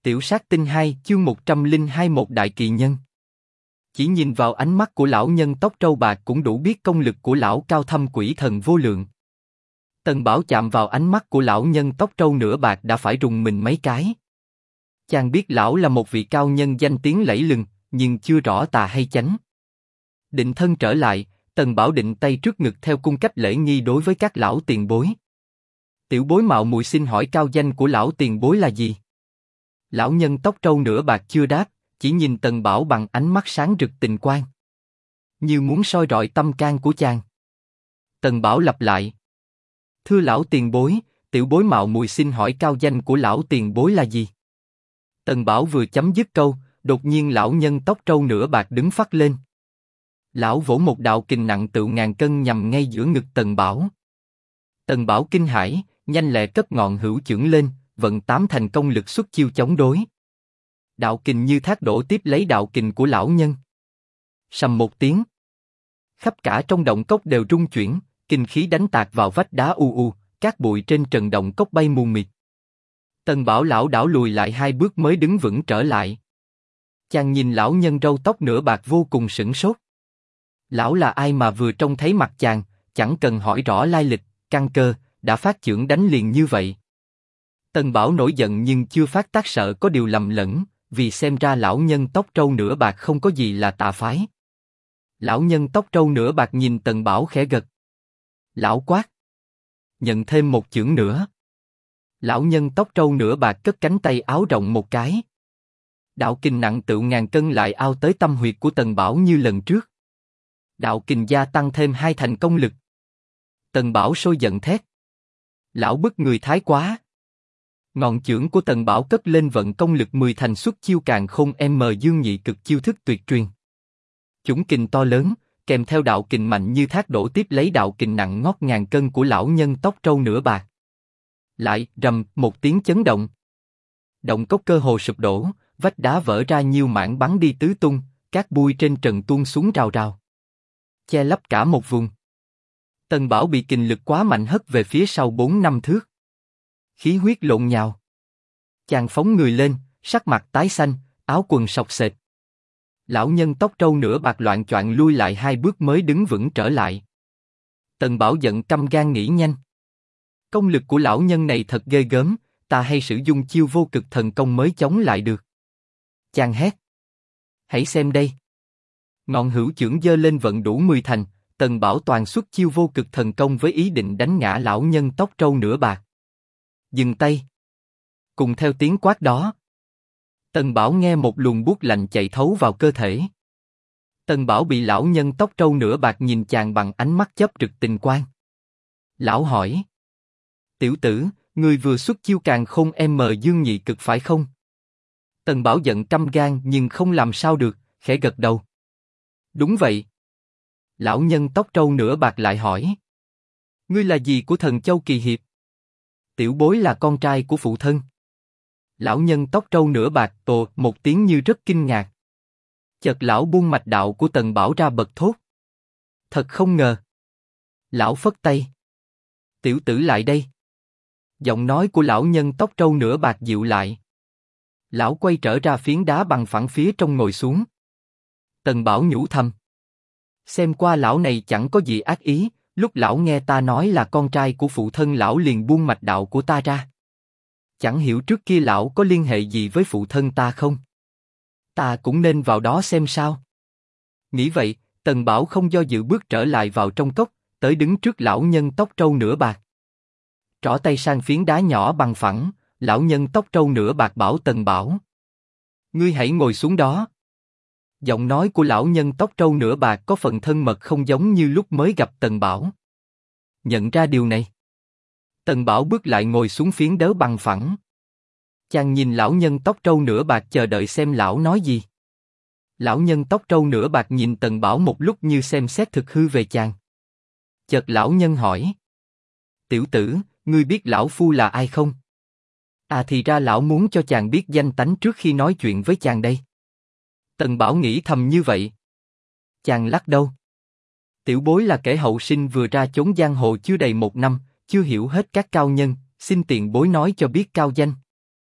Tiểu sát tinh 2 chương 102 một đại kỳ nhân. Chỉ nhìn vào ánh mắt của lão nhân tóc râu bạc cũng đủ biết công lực của lão cao thâm quỷ thần vô lượng. Tần Bảo chạm vào ánh mắt của lão nhân tóc râu nửa bạc đã phải rùng mình mấy cái. Chàng biết lão là một vị cao nhân danh tiếng lẫy lừng, nhưng chưa rõ tà hay chánh. Định thân trở lại, Tần Bảo định tay trước ngực theo cung cách lễ nghi đối với các lão tiền bối. Tiểu bối mạo muội xin hỏi cao danh của lão tiền bối là gì? Lão nhân tóc râu nửa bạc chưa đáp, chỉ nhìn Tần Bảo bằng ánh mắt sáng rực tình quang, như muốn soi rọi tâm can của chàng. Tần Bảo lặp lại: thưa lão tiền bối, tiểu bối mạo muội xin hỏi cao danh của lão tiền bối là gì? Tần Bảo vừa chấm dứt câu, đột nhiên lão nhân tóc râu nửa bạc đứng phắt lên. Lão vỗ một đạo kình nặng tựu ngàn cân nhằm ngay giữa ngực Tần Bảo. Tần Bảo kinh hãi, nhanh lẹ cất ngọn hữu chưởng lên, vận tám thành công lực xuất chiêu chống đối. Đạo kình như thác đổ tiếp lấy đạo kình của lão nhân. Sầm một tiếng, khắp cả trong động cốc đều rung chuyển, kinh khí đánh tạc vào vách đá u u, cát bụi trên trần động cốc bay mù mịt. Tần Bảo lảo đảo lùi lại hai bước mới đứng vững trở lại. Chàng nhìn lão nhân râu tóc nửa bạc vô cùng sửng sốt. Lão là ai mà vừa trông thấy mặt chàng, chẳng cần hỏi rõ lai lịch, căn cơ, đã phát chưởng đánh liền như vậy. Tần Bảo nổi giận nhưng chưa phát tác, sợ có điều lầm lẫn, vì xem ra lão nhân tóc râu nửa bạc không có gì là tà phái. Lão nhân tóc râu nửa bạc nhìn Tần Bảo khẽ gật. Lão quát: nhận thêm một chưởng nữa. Lão nhân tóc râu nửa bạc cất cánh tay áo rộng một cái. Đạo kình nặng tựu ngàn cân lại ao tới tâm huyệt của Tần Bảo như lần trước. Đạo kình gia tăng thêm hai thành công lực. Tần Bảo sôi giận thét: lão bức người thái quá! Ngọn chưởng của Tần Bảo cất lên vận công lực 10 thành xuất chiêu càn khôn dương nhị cực chiêu thức tuyệt truyền. Chủng kình to lớn, kèm theo đạo kình mạnh như thác đổ tiếp lấy đạo kình nặng ngót ngàn cân của lão nhân tóc râu nửa bạc. Lại rầm một tiếng chấn động. Động cốc cơ hồ sụp đổ, vách đá vỡ ra nhiều mảng bắn đi tứ tung, cát bụi trên trần tuôn xuống rào rào, che lấp cả một vùng. Tần Bảo bị kình lực quá mạnh hất về phía sau 4-5 thước. Khí huyết lộn nhào. Chàng phóng người lên, sắc mặt tái xanh, áo quần sọc sệt. Lão nhân tóc râu nửa bạc loạng choạng lui lại hai bước mới đứng vững trở lại. Tần Bảo giận căm gan nghĩ nhanh. Công lực của lão nhân này thật ghê gớm, ta hay sử dụng chiêu vô cực thần công mới chống lại được. Chàng hét: hãy xem đây. Ngọn hữu chưởng giơ lên vận đủ 10 thành, Tần Bảo toàn xuất chiêu vô cực thần công với ý định đánh ngã lão nhân tóc râu nửa bạc. Dừng tay. Cùng theo tiếng quát đó, Tần Bảo nghe một luồng buốt lạnh chạy thấu vào cơ thể. Tần Bảo bị lão nhân tóc râu nửa bạc nhìn chàng bằng ánh mắt chớp rực tình quang. Lão hỏi: tiểu tử, ngươi vừa xuất chiêu càn khôn dương nhị cực phải không? Tần Bảo giận căm gan nhưng không làm sao được, khẽ gật đầu. Đúng vậy. Lão nhân tóc râu nửa bạc lại hỏi: ngươi là gì của Thần Châu Kỳ Hiệp? Tiểu bối là con trai của phụ thân. Lão nhân tóc râu nửa bạc ồ một tiếng như rất kinh ngạc. Chợt lão buông mạch đạo của Tần Bảo ra bật thốt: thật không ngờ. Lão phất tay: tiểu tử lại đây. Giọng nói của lão nhân tóc râu nửa bạc dịu lại. Lão quay trở ra phiến đá bằng phẳng phía trong ngồi xuống. Tần Bảo nhủ thầm: xem qua lão này chẳng có gì ác ý, lúc lão nghe ta nói là con trai của phụ thân lão liền buông mạch đạo của ta ra. Chẳng hiểu trước kia lão có liên hệ gì với phụ thân ta không? Ta cũng nên vào đó xem sao. Nghĩ vậy, Tần Bảo không do dự bước trở lại vào trong cốc, tới đứng trước lão nhân tóc râu nửa bạc. Trỏ tay sang phiến đá nhỏ bằng phẳng, lão nhân tóc râu nửa bạc bảo Tần Bảo: ngươi hãy ngồi xuống đó. Giọng nói của lão nhân tóc râu nửa bạc có phần thân mật không giống như lúc mới gặp Tần Bảo. Nhận ra điều này, Tần Bảo bước lại ngồi xuống phiến đá bằng phẳng. Chàng nhìn lão nhân tóc râu nửa bạc chờ đợi xem lão nói gì. Lão nhân tóc râu nửa bạc nhìn Tần Bảo một lúc như xem xét thực hư về chàng. Chợt lão nhân hỏi: tiểu tử, ngươi biết lão phu là ai không? À thì ra lão muốn cho chàng biết danh tánh trước khi nói chuyện với chàng đây. Tần Bảo nghĩ thầm như vậy. Chàng lắc đầu: tiểu bối là kẻ hậu sinh vừa ra chốn giang hồ chưa đầy 1 năm, chưa hiểu hết các cao nhân, xin tiền bối nói cho biết cao danh.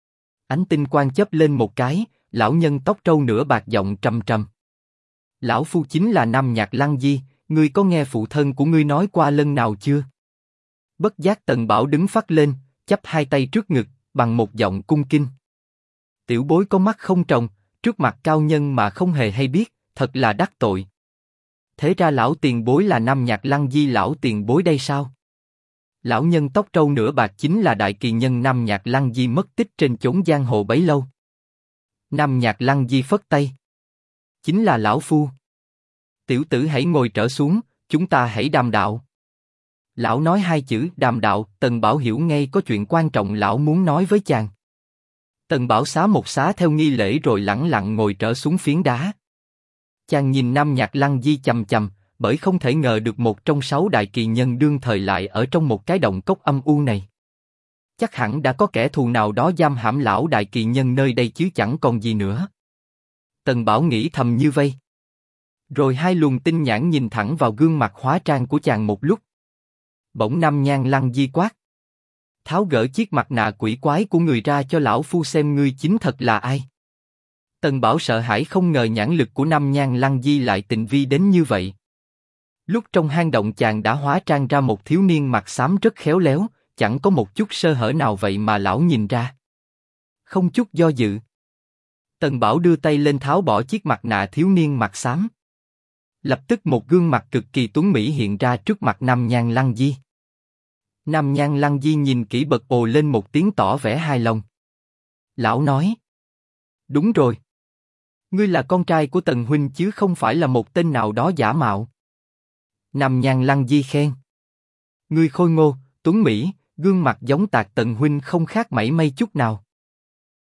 Ánh tinh quang chớp lên một cái, lão nhân tóc trâu nửa bạc giọng trầm trầm. Lão phu chính là Nam Nhạc Lăng Di, ngươi có nghe phụ thân của ngươi nói qua lần nào chưa? Bất giác Tần Bảo đứng phắt lên, chắp hai tay trước ngực, bằng một giọng cung kính. Tiểu bối có mắt không tròng, trước mặt cao nhân mà không hề hay biết, thật là đắc tội. Thế ra lão tiền bối là Nam Nhạc Lăng Di lão tiền bối đây sao? Lão nhân tóc trâu nửa bạc chính là đại kỳ nhân Nam Nhạc Lăng Di mất tích trên chốn giang hồ bấy lâu. Nam Nhạc Lăng Di phất tay. Chính là lão phu. Tiểu tử hãy ngồi trở xuống, chúng ta hãy đàm đạo. Lão nói hai chữ đàm đạo, Tần Bảo hiểu ngay có chuyện quan trọng lão muốn nói với chàng. Tần Bảo xá một xá theo nghi lễ rồi lẳng lặng ngồi trở xuống phiến đá. Chàng nhìn Nam Nhạc Lăng Di chằm chằm, bởi không thể ngờ được một trong 6 đại kỳ nhân đương thời lại ở trong một cái động cốc âm u này. Chắc hẳn đã có kẻ thù nào đó giam hãm lão đại kỳ nhân nơi đây chứ chẳng còn gì nữa. Tần Bảo nghĩ thầm như vây. Rồi hai luồng tinh nhãn nhìn thẳng vào gương mặt hóa trang của chàng một lúc. Bỗng Nam Nhạc Lăng Di quát: tháo gỡ chiếc mặt nạ quỷ quái của người ra cho lão phu xem ngươi chính thật là ai. Tần Bảo sợ hãi không ngờ nhãn lực của Nam Nhạc Lăng Di lại tinh vi đến như vậy. Lúc trong hang động chàng đã hóa trang ra một thiếu niên mặt xám rất khéo léo, chẳng có một chút sơ hở nào vậy mà lão nhìn ra. Không chút do dự, Tần Bảo đưa tay lên tháo bỏ chiếc mặt nạ thiếu niên mặt xám. Lập tức một gương mặt cực kỳ tuấn mỹ hiện ra trước mặt Nam Nhạc Lăng Di. Nam Nhạc Lăng Di nhìn kỹ bật ồ lên một tiếng tỏ vẻ hài lòng. Lão nói: đúng rồi. Ngươi là con trai của Tần huynh chứ không phải là một tên nào đó giả mạo. Nam Nhạc Lăng Di khen: ngươi khôi ngô, tuấn mỹ, gương mặt giống Tạc Tần huynh không khác mảy may chút nào.